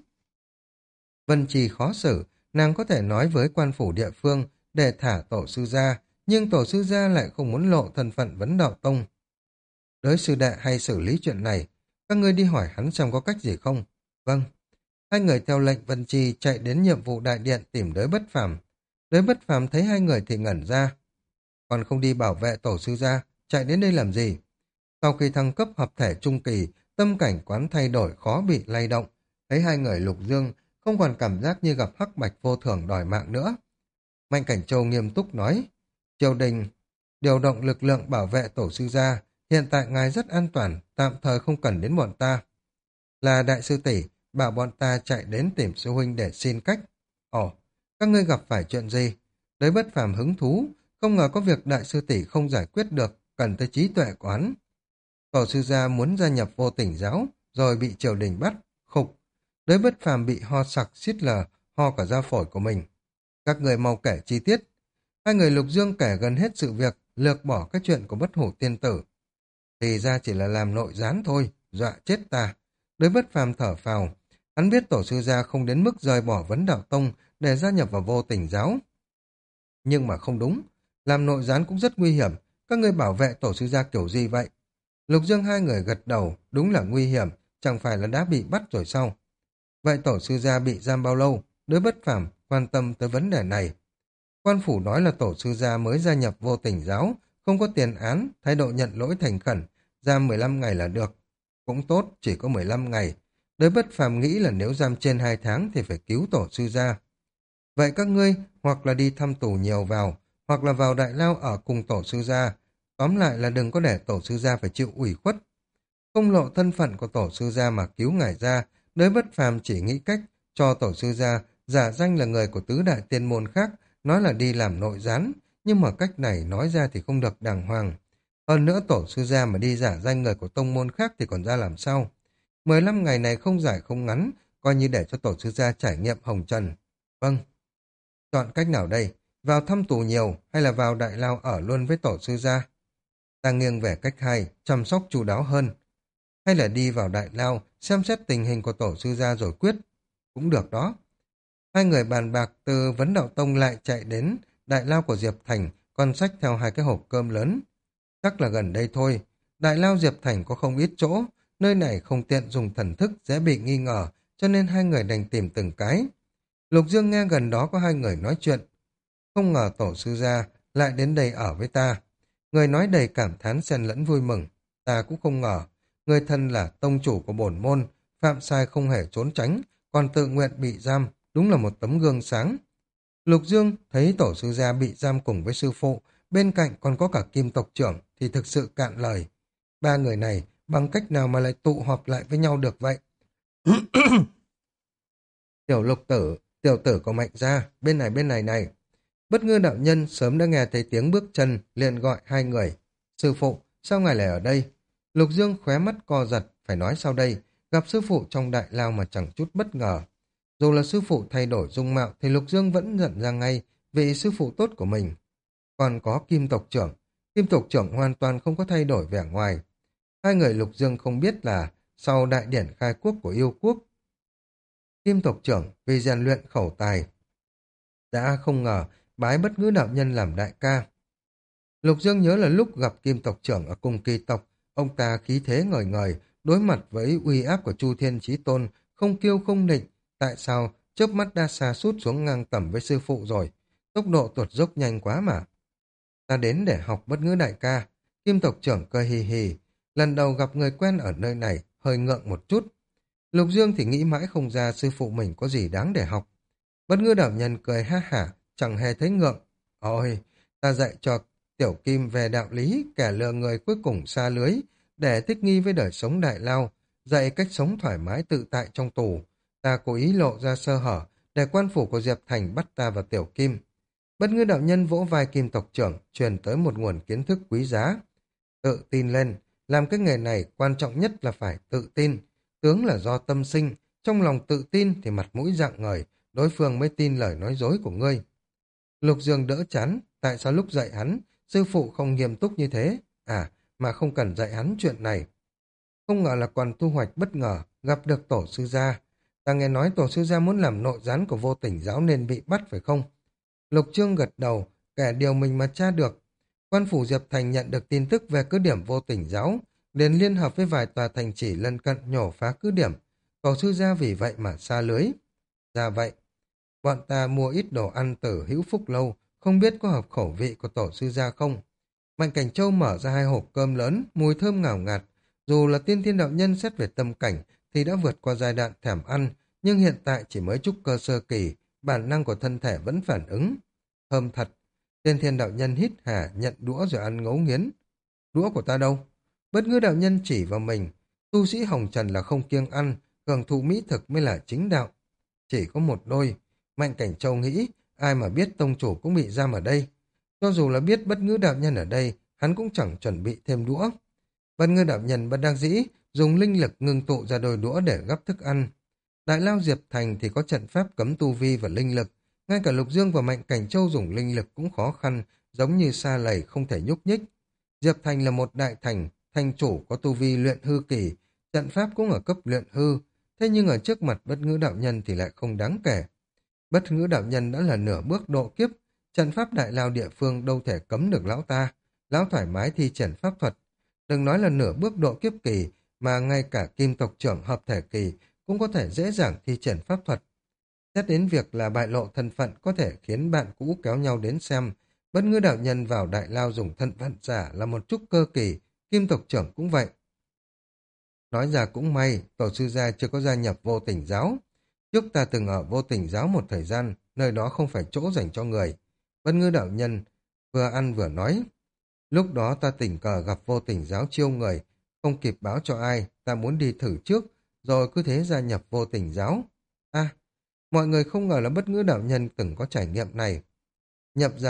Vân Trì khó xử, nàng có thể nói với quan phủ địa phương để thả tổ sư gia, nhưng tổ sư gia lại không muốn lộ thân phận vấn đạo tông. Đới sư đệ hay xử lý chuyện này, các ngươi đi hỏi hắn xem có cách gì không? Vâng. Hai người theo lệnh Vân Chi chạy đến nhiệm vụ đại điện tìm Đới Bất Phàm. Đới Bất Phàm thấy hai người thì ngẩn ra. Còn không đi bảo vệ tổ sư gia, chạy đến đây làm gì? Sau khi thăng cấp hợp thể trung kỳ, tâm cảnh quán thay đổi khó bị lay động. Thấy hai người Lục Dương không còn cảm giác như gặp hắc bạch vô thường đòi mạng nữa. Mạnh Cảnh Châu nghiêm túc nói, triều đình điều động lực lượng bảo vệ tổ sư gia, hiện tại ngài rất an toàn, tạm thời không cần đến bọn ta. Là đại sư tỷ bảo bọn ta chạy đến tìm sư huynh để xin cách. Ồ, các ngươi gặp phải chuyện gì? Đới Bất Phàm hứng thú, không ngờ có việc đại sư tỷ không giải quyết được, cần tới trí tuệ của hắn. Tổ sư gia muốn gia nhập vô tình giáo, rồi bị triều đình bắt, khục. Đới Bất Phàm bị ho sặc xiết lờ, ho cả da phổi của mình. Các người mau kể chi tiết. Hai người Lục Dương kể gần hết sự việc, lược bỏ cái chuyện của bất hủ tiên tử. Thì ra chỉ là làm nội gián thôi, dọa chết ta. Đới Bất Phàm thở phào, hắn biết tổ sư gia không đến mức rời bỏ vấn đạo tông để gia nhập vào vô tình giáo. Nhưng mà không đúng, làm nội gián cũng rất nguy hiểm, các ngươi bảo vệ tổ sư gia kiểu gì vậy? Lục Dương hai người gật đầu, đúng là nguy hiểm, chẳng phải là đã bị bắt rồi sao? Vậy tổ sư gia bị giam bao lâu? Đới Bất Phàm quan tâm tới vấn đề này. Quan phủ nói là tổ sư gia mới gia nhập vô tình giáo, không có tiền án, thái độ nhận lỗi thành khẩn, giam 15 ngày là được. Cũng tốt, chỉ có 15 ngày. Đới Bất Phàm nghĩ là nếu giam trên 2 tháng thì phải cứu tổ sư gia. Vậy các ngươi hoặc là đi thăm tù nhiều vào, hoặc là vào đại lao ở cùng tổ sư gia. Tóm lại là đừng có để tổ sư gia phải chịu ủy khuất. Không lộ thân phận của tổ sư gia mà cứu ngài ra, Đới Bất Phàm chỉ nghĩ cách cho tổ sư gia giả danh là người của tứ đại tiên môn khác, nói là đi làm nội gián, nhưng mà cách này nói ra thì không được đàng hoàng. Hơn nữa tổ sư gia mà đi giả danh người của tông môn khác thì còn ra làm sao? 15 ngày này không dài không ngắn, coi như để cho tổ sư gia trải nghiệm hồng trần. Vâng, chọn cách nào đây? Vào thăm tù nhiều hay là vào đại lao ở luôn với tổ sư gia? Ta nghiêng về cách hai, chăm sóc chu đáo hơn. Hay là đi vào đại lao, xem xét tình hình của tổ sư gia rồi quyết. Cũng được đó. Hai người bàn bạc từ vấn đạo tông lại chạy đến đại lao của Diệp Thành, còn xách theo hai cái hộp cơm lớn. Chắc là gần đây thôi. Đại lao Diệp Thành có không ít chỗ, nơi này không tiện dùng thần thức dễ bị nghi ngờ, cho nên hai người đành tìm từng cái. Lục Dương nghe gần đó có hai người nói chuyện. Không ngờ tổ sư gia lại đến đây ở với ta. Người nói đầy cảm thán xen lẫn vui mừng. Ta cũng không ngờ, người thân là tông chủ của bổn môn, phạm sai không hề trốn tránh, còn tự nguyện bị giam, đúng là một tấm gương sáng. Lục Dương thấy tổ sư gia bị giam cùng với sư phụ, bên cạnh còn có cả kim tộc trưởng thì thực sự cạn lời. Ba người này bằng cách nào mà lại tụ họp lại với nhau được vậy? Tiểu lục tử, tiểu tử của Mạnh gia, bên này này. Bất ngư đạo nhân sớm đã nghe thấy tiếng bước chân, liền gọi hai người. Sư phụ, sao ngài lại ở đây? Lục Dương khóe mắt co giật, phải nói sau đây, gặp sư phụ trong đại lao mà chẳng chút bất ngờ. Dù là sư phụ thay đổi dung mạo thì Lục Dương vẫn nhận ra ngay vị sư phụ tốt của mình. Còn có Kim tộc trưởng hoàn toàn không có thay đổi vẻ ngoài. Hai người Lục Dương không biết là sau đại điển khai quốc của yêu quốc, Kim tộc trưởng vì rèn luyện khẩu tài đã không ngờ bái bất ngữ đạo nhân làm đại ca. Lục Dương nhớ là lúc gặp Kim tộc trưởng ở cùng kỳ tộc, ông ta khí thế ngời ngời, đối mặt với uy áp của Chu Thiên Chí Tôn, không kiêu không nịnh. Tại sao chớp mắt đã sa sút xuống ngang tầm với sư phụ rồi? Tốc độ tuột dốc nhanh quá mà. Ta đến để học bất ngữ đại ca. Kim tộc trưởng cười hì hì. Lần đầu gặp người quen ở nơi này, hơi ngượng một chút. Lục Dương thì nghĩ mãi không ra sư phụ mình có gì đáng để học. Bất ngữ đạo nhân cười ha hả, chẳng hề thấy ngượng. Ôi, ta dạy cho Tiểu Kim về đạo lý, kẻ lừa người cuối cùng xa lưới, để thích nghi với đời sống đại lao, dạy cách sống thoải mái tự tại trong tù. Ta cố ý lộ ra sơ hở, để quan phủ của Diệp Thành bắt ta và Tiểu Kim. Bất ngữ đạo nhân vỗ vai Kim tộc trưởng, truyền tới một nguồn kiến thức quý giá. Tự tin lên, làm cái nghề này quan trọng nhất là phải tự tin. Tướng là do tâm sinh, trong lòng tự tin thì mặt mũi rạng ngời, đối phương mới tin lời nói dối của ngươi. Lục Dương đỡ chán, tại sao lúc dạy hắn, sư phụ không nghiêm túc như thế? À, mà không cần dạy hắn chuyện này. Không ngờ là còn thu hoạch bất ngờ, gặp được tổ sư gia. Ta nghe nói tổ sư gia muốn làm nội gián của vô tình giáo nên bị bắt phải không? Lục Trương gật đầu, kể điều mình mà tra được. Quan phủ Diệp Thành nhận được tin tức về cứ điểm vô tình giáo, liền liên hợp với vài tòa thành chỉ lân cận nhổ phá cứ điểm. Tổ sư gia vì vậy mà xa lưới. Ra vậy, bọn ta mua ít đồ ăn từ Hữu Phúc Lâu, không biết có hợp khẩu vị của tổ sư gia không? Mạnh Cảnh Châu mở ra hai hộp cơm lớn, mùi thơm ngào ngạt. Dù là tiên thiên đạo nhân xét về tâm cảnh thì đã vượt qua giai đoạn thèm ăn, nhưng hiện tại chỉ mới trúc cơ sơ kỳ, bản năng của thân thể vẫn phản ứng. Thơm thật. Tiên thiên đạo nhân hít hà nhận đũa rồi ăn ngấu nghiến. Đũa của ta đâu? Bất ngữ đạo nhân chỉ vào mình. Tu sĩ Hồng Trần là không kiêng ăn, hưởng thụ mỹ thực mới là chính đạo. Chỉ có một đôi. Mạnh Cảnh Châu nghĩ, ai mà biết tông chủ cũng bị giam ở đây. Cho dù là biết bất ngữ đạo nhân ở đây, hắn cũng chẳng chuẩn bị thêm đũa. Bất ngữ đạo nhân bất đắc dĩ, dùng linh lực ngưng tụ ra đôi đũa để gắp thức ăn. Đại lao Diệp Thành thì có trận pháp cấm tu vi và linh lực. Ngay cả Lục Dương và Mạnh Cảnh Châu dùng linh lực cũng khó khăn, giống như sa lầy không thể nhúc nhích. Diệp Thành là một đại thành, thành chủ có tu vi luyện hư kỳ, trận pháp cũng ở cấp luyện hư. Thế nhưng ở trước mặt bất ngữ đạo nhân thì lại không đáng kể. Bất ngữ đạo nhân đã là nửa bước độ kiếp, trận pháp đại lao địa phương đâu thể cấm được lão ta. Lão thoải mái thi triển pháp thuật. Đừng nói là nửa bước độ kiếp kỳ, mà ngay cả kim tộc trưởng hợp thể kỳ cũng có thể dễ dàng thi triển pháp thuật. Xét đến việc là bại lộ thân phận có thể khiến bạn cũ kéo nhau đến xem, bất ngữ đạo nhân vào đại lao dùng thân phận giả là một chút cơ kỳ, kim tộc trưởng cũng vậy. Nói ra cũng may, tổ sư gia chưa có gia nhập vô tình giáo. Trước ta từng ở vô tình giáo một thời gian, nơi đó không phải chỗ dành cho người. Bất ngữ đạo nhân vừa ăn vừa nói. Lúc đó ta tình cờ gặp vô tình giáo chiêu người, không kịp báo cho ai, ta muốn đi thử trước, rồi cứ thế gia nhập vô tình giáo. À, mọi người không ngờ là bất ngữ đạo nhân từng có trải nghiệm này. Nhập giáo,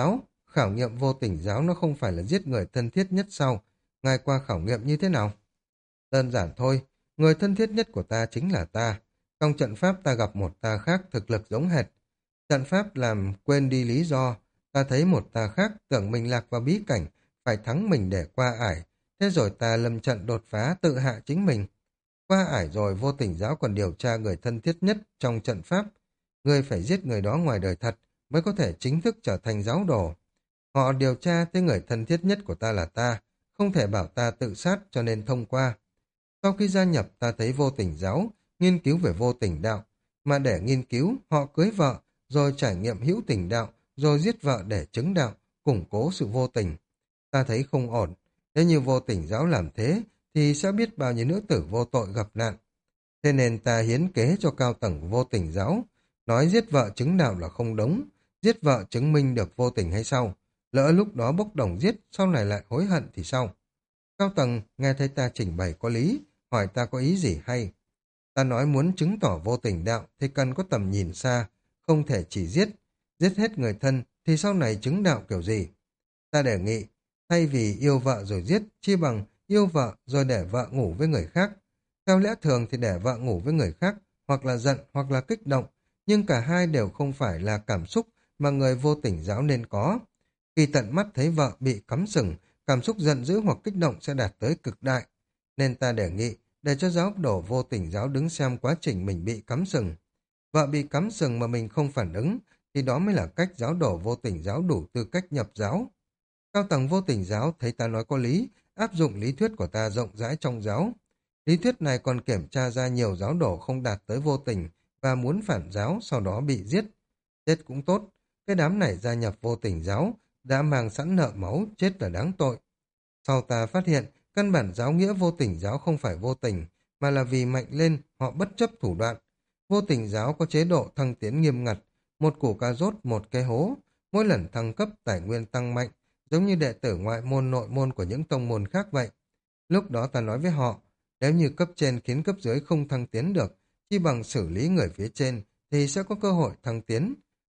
khảo nghiệm vô tình giáo nó không phải là giết người thân thiết nhất sao? Ngài qua khảo nghiệm như thế nào? Đơn giản thôi, người thân thiết nhất của ta chính là ta. Trong trận pháp ta gặp một ta khác thực lực giống hệt. Trận pháp làm quên đi lý do. Ta thấy một ta khác tưởng mình lạc vào bí cảnh, phải thắng mình để qua ải. Thế rồi ta lâm trận đột phá tự hạ chính mình. Qua ải rồi vô tình giáo còn điều tra người thân thiết nhất trong trận pháp. Người phải giết người đó ngoài đời thật mới có thể chính thức trở thành giáo đồ. Họ điều tra thấy người thân thiết nhất của ta là ta, không thể bảo ta tự sát cho nên thông qua. Sau khi gia nhập ta thấy vô tình giáo, nghiên cứu về vô tình đạo, mà để nghiên cứu họ cưới vợ, rồi trải nghiệm hữu tình đạo, rồi giết vợ để chứng đạo, củng cố sự vô tình. Ta thấy không ổn, nếu như vô tình giáo làm thế, thì sẽ biết bao nhiêu nữ tử vô tội gặp nạn. Thế nên ta hiến kế cho cao tầng vô tình giáo, nói giết vợ chứng đạo là không đúng, giết vợ chứng minh được vô tình hay sao? Lỡ lúc đó bốc đồng giết, sau này lại hối hận thì sao? Cao tầng nghe thấy ta trình bày có lý, hỏi ta có ý gì hay. Ta nói muốn chứng tỏ vô tình đạo thì cần có tầm nhìn xa, không thể chỉ giết hết người thân thì sau này chứng đạo kiểu gì. Ta đề nghị, thay vì yêu vợ rồi giết, chi bằng yêu vợ rồi để vợ ngủ với người khác. Theo lẽ thường thì để vợ ngủ với người khác, hoặc là giận hoặc là kích động, nhưng cả hai đều không phải là cảm xúc mà người vô tình giáo nên có. Khi tận mắt thấy vợ bị cắm sừng, cảm xúc giận dữ hoặc kích động sẽ đạt tới cực đại. Nên ta đề nghị, để cho giáo đồ vô tình giáo đứng xem quá trình mình bị cắm sừng. Vợ bị cắm sừng mà mình không phản ứng, thì đó mới là cách giáo đồ vô tình giáo đủ tư cách nhập giáo. Cao tầng vô tình giáo thấy ta nói có lý, áp dụng lý thuyết của ta rộng rãi trong giáo. Lý thuyết này còn kiểm tra ra nhiều giáo đồ không đạt tới vô tình và muốn phản giáo sau đó bị giết. Chết cũng tốt, cái đám này gia nhập vô tình giáo, đã mang sẵn nợ máu, chết là đáng tội. Sau ta phát hiện, căn bản giáo nghĩa vô tình giáo không phải vô tình, mà là vì mạnh lên, họ bất chấp thủ đoạn. Vô tình giáo có chế độ thăng tiến nghiêm ngặt, một củ cà rốt, một cái hố. Mỗi lần thăng cấp tài nguyên tăng mạnh, giống như đệ tử ngoại môn nội môn của những tông môn khác vậy. Lúc đó ta nói với họ, nếu như cấp trên khiến cấp dưới không thăng tiến được, chi bằng xử lý người phía trên, thì sẽ có cơ hội thăng tiến.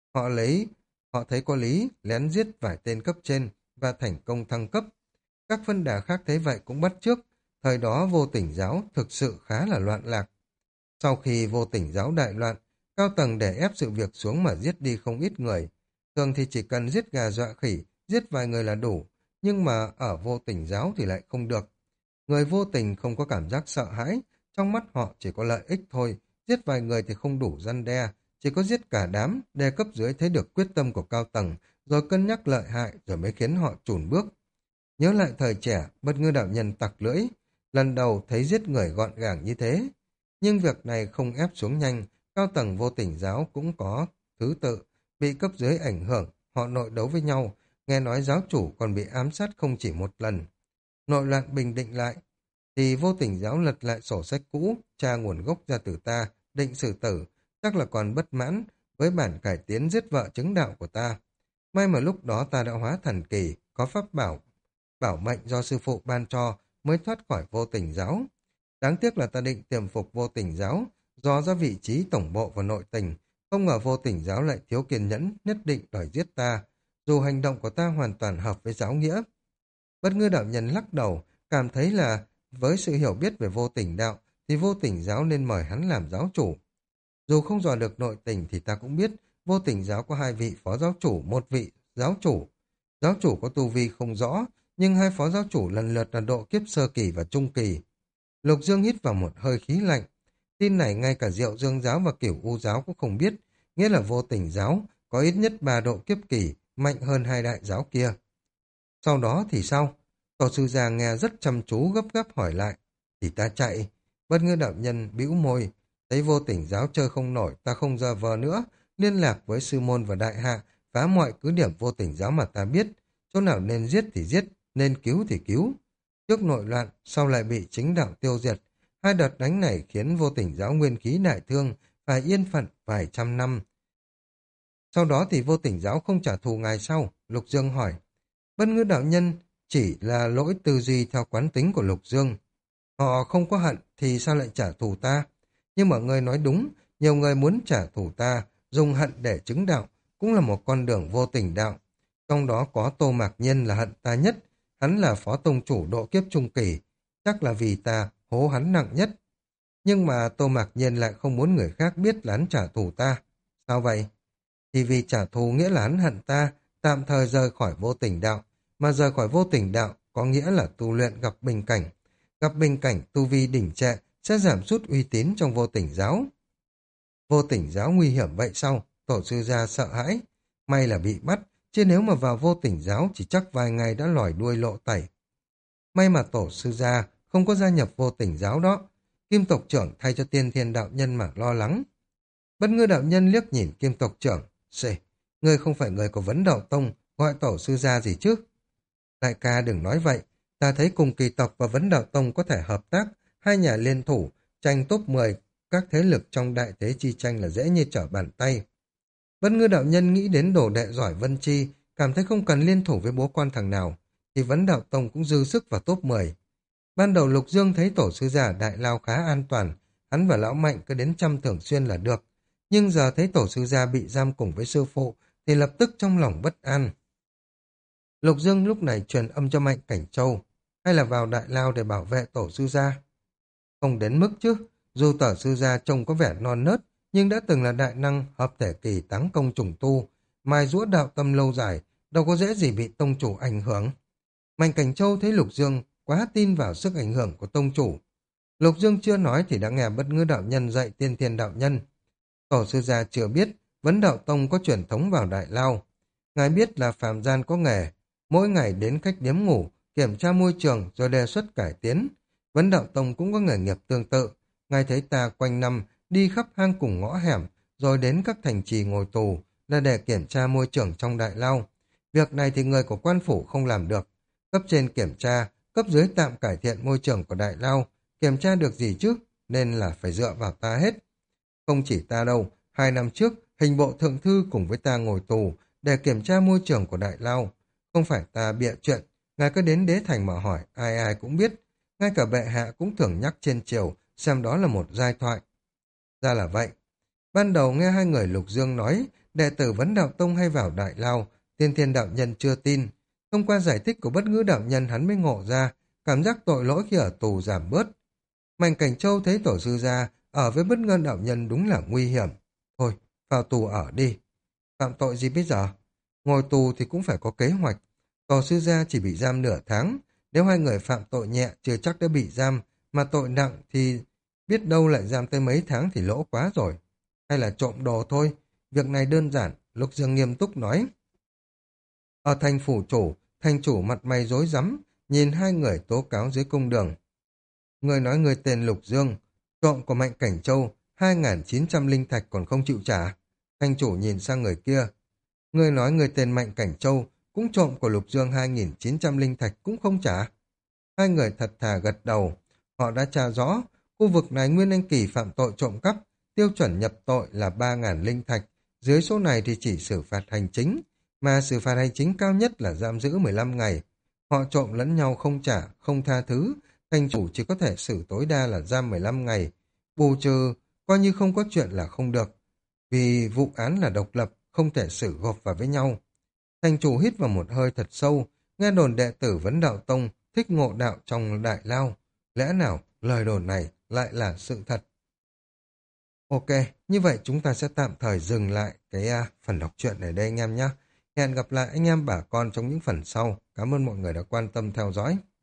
Họ thấy có lý, lén giết vài tên cấp trên và thành công thăng cấp. Các phân đà khác thấy vậy cũng bắt chước, thời đó vô tình giáo thực sự khá là loạn lạc. Sau khi vô tình giáo đại loạn, cao tầng để ép sự việc xuống mà giết đi không ít người. Thường thì chỉ cần giết gà dọa khỉ, giết vài người là đủ, nhưng mà ở vô tình giáo thì lại không được. Người vô tình không có cảm giác sợ hãi, trong mắt họ chỉ có lợi ích thôi, giết vài người thì không đủ răn đe, chỉ có giết cả đám để cấp dưới thấy được quyết tâm của cao tầng, rồi cân nhắc lợi hại rồi mới khiến họ chùn bước. Nhớ lại thời trẻ, Bất Ngư đạo nhân tặc lưỡi, lần đầu thấy giết người gọn gàng như thế. Nhưng việc này không ép xuống nhanh, cao tầng vô tình giáo cũng có thứ tự, bị cấp dưới ảnh hưởng, họ nội đấu với nhau, nghe nói giáo chủ còn bị ám sát không chỉ một lần. Nội loạn bình định lại, thì vô tình giáo lật lại sổ sách cũ, tra nguồn gốc ra từ ta, định xử tử, chắc là còn bất mãn với bản cải tiến giết vợ chứng đạo của ta. May mà lúc đó ta đã hóa thần kỳ, có pháp bảo mệnh do sư phụ ban cho mới thoát khỏi vô tình giáo. Đáng tiếc là ta định tiềm phục vô tình giáo, do ra vị trí tổng bộ và nội tình, không ngờ vô tình giáo lại thiếu kiên nhẫn, nhất định đòi giết ta, dù hành động của ta hoàn toàn hợp với giáo nghĩa. Bất Ngư đạo nhân lắc đầu, cảm thấy là với sự hiểu biết về vô tình đạo, thì vô tình giáo nên mời hắn làm giáo chủ. Dù không dò được nội tình thì ta cũng biết, vô tình giáo có hai vị phó giáo chủ, một vị giáo chủ. Giáo chủ có tu vi không rõ, nhưng hai phó giáo chủ lần lượt là độ kiếp sơ kỳ và trung kỳ. Lục Dương hít vào một hơi khí lạnh. Tin này ngay cả Diệu Dương giáo và Cửu U giáo cũng không biết, nghĩa là vô tình giáo có ít nhất 3 độ kiếp kỳ, mạnh hơn hai đại giáo kia. Sau đó thì sao? Tổ sư già nghe rất chăm chú gấp gáp hỏi lại. Thì ta chạy. Bất Ngư đạo nhân bĩu môi. Thấy vô tình giáo chơi không nổi, ta không giờ vờ nữa. Liên lạc với sư môn và đại hạ, phá mọi cứ điểm vô tình giáo mà ta biết. Chỗ nào nên giết thì giết, nên cứu thì cứu. Trước nội loạn, sau lại bị chính đạo tiêu diệt. Hai đợt đánh này khiến vô tình giáo nguyên khí đại thương, phải yên phận vài trăm năm. Sau đó thì vô tình giáo không trả thù ngài sau, Lục Dương hỏi. Bất Ngư đạo nhân chỉ là lỗi tư duy theo quán tính của Lục Dương. Họ không có hận thì sao lại trả thù ta? Nhưng mà ngươi nói đúng, nhiều người muốn trả thù ta, dùng hận để chứng đạo, cũng là một con đường vô tình đạo. Trong đó có Tô Mạc Nhiên là hận ta nhất, hắn là phó tông chủ độ kiếp trung kỳ, chắc là vì ta hố hắn nặng nhất. Nhưng mà Tô Mạc Nhiên lại không muốn người khác biết là hắn trả thù ta. Sao vậy? Thì vì trả thù nghĩa là hắn hận ta, tạm thời rời khỏi vô tình đạo, mà rời khỏi vô tình đạo có nghĩa là tu luyện gặp bình cảnh. Gặp bình cảnh tu vi đỉnh trệ sẽ giảm sút uy tín trong vô tình giáo. Vô tình giáo nguy hiểm vậy sao? Tổ sư gia sợ hãi. May là bị bắt, chứ nếu mà vào vô tình giáo chỉ chắc vài ngày đã lòi đuôi lộ tẩy. May mà tổ sư gia không có gia nhập vô tình giáo đó. Kim tộc trưởng thay cho tiên thiên đạo nhân mà lo lắng. Bất ngư đạo nhân liếc nhìn kim tộc trưởng. Xê, ngươi không phải người của vấn đạo tông, gọi tổ sư gia gì chứ? Đại ca đừng nói vậy, ta thấy cùng kỳ tộc và vấn đạo tông có thể hợp tác, hai nhà liên thủ, tranh top 10 các thế lực trong đại thế chi tranh là dễ như trở bàn tay. Bất ngư đạo nhân nghĩ đến đồ đệ giỏi Vân Chi, cảm thấy không cần liên thủ với bố quan thằng nào, thì vấn đạo tông cũng dư sức vào top 10. Ban đầu Lục Dương thấy tổ sư giả Đại Lao khá an toàn, hắn và lão Mạnh cứ đến chăm thường xuyên là được. Nhưng giờ thấy tổ sư gia bị giam cùng với sư phụ, thì lập tức trong lòng bất an. Lục Dương lúc này truyền âm cho Mạnh Cảnh Châu, hay là vào Đại Lao để bảo vệ tổ sư gia. Không đến mức chứ, dù tổ sư gia trông có vẻ non nớt, nhưng đã từng là đại năng hợp thể kỳ táng công trùng tu, mài giũa đạo tâm lâu dài, đâu có dễ gì bị tông chủ ảnh hưởng. Mạnh Cảnh Châu thấy Lục Dương quá tin vào sức ảnh hưởng của tông chủ. Lục Dương chưa nói thì đã nghe Bất Ngư đạo nhân dạy Tiên Thiên đạo nhân. Tổ sư gia chưa biết, Vấn Đạo Tông có truyền thống vào Đại Lao. Ngài biết là phàm gian có nghề, mỗi ngày đến khách điếm ngủ, kiểm tra môi trường rồi đề xuất cải tiến. Vấn Đạo Tông cũng có nghề nghiệp tương tự. Ngài thấy ta quanh năm đi khắp hang cùng ngõ hẻm, rồi đến các thành trì ngồi tù là để kiểm tra môi trường trong Đại Lao. Việc này thì người của quan phủ không làm được. Cấp trên kiểm tra, cấp dưới tạm cải thiện môi trường của Đại Lao, kiểm tra được gì chứ, nên là phải dựa vào ta hết. Không chỉ ta đâu, 2 năm trước, hình bộ thượng thư cùng với ta ngồi tù để kiểm tra môi trường của Đại Lao. Không phải ta bịa chuyện, ngài cứ đến đế thành mà hỏi, ai ai cũng biết. Ngay cả bệ hạ cũng thường nhắc trên triều, xem đó là một giai thoại. Ra là vậy. Ban đầu nghe hai người Lục Dương nói, đệ tử Vấn Đạo Tông hay vào Đại Lao, Tiên Thiên đạo nhân chưa tin. Thông qua giải thích của Bất Ngữ đạo nhân hắn mới ngộ ra, cảm giác tội lỗi khi ở tù giảm bớt. Mạnh Cảnh Châu thấy tổ sư gia ở với Bất Ngữ đạo nhân đúng là nguy hiểm. Thôi, vào tù ở đi. Phạm tội gì bây giờ? Ngồi tù thì cũng phải có kế hoạch. Tổ sư gia chỉ bị giam nửa tháng. Nếu hai người phạm tội nhẹ chưa chắc đã bị giam, mà tội nặng thì biết đâu lại giam tới mấy tháng thì lỗ quá rồi. Hay là trộm đồ thôi. Việc này đơn giản, Lục Dương nghiêm túc nói. Ở thành phủ chủ, thành chủ mặt mày rối rắm, nhìn hai người tố cáo dưới cung đường. Người nói người tên Lục Dương, trộm của Mạnh Cảnh Châu, 2.900 linh thạch còn không chịu trả. Thành chủ nhìn sang người kia. Người nói người tên Mạnh Cảnh Châu, cũng trộm của Lục Dương 2.900 linh thạch cũng không trả. Hai người thật thà gật đầu. Họ đã tra rõ, khu vực này Nguyên Anh Kỳ phạm tội trộm cắp, tiêu chuẩn nhập tội là 3.000 linh thạch. Dưới số này thì chỉ xử phạt hành chính, mà xử phạt hành chính cao nhất là giam giữ 15 ngày. Họ trộm lẫn nhau không trả, không tha thứ, thành chủ chỉ có thể xử tối đa là giam 15 ngày. Bù trừ, coi như không có chuyện là không được. Vì vụ án là độc lập, không thể xử gộp vào với nhau. Thành chủ hít vào một hơi thật sâu, nghe đồn đệ tử Vấn Đạo Tông thích ngộ đạo trong Đại Lao. Lẽ nào lời đồn này lại là sự thật? Ok, như vậy chúng ta sẽ tạm thời dừng lại cái phần đọc truyện ở đây anh em nhé. Hẹn gặp lại anh em bà con trong những phần sau. Cảm ơn mọi người đã quan tâm theo dõi.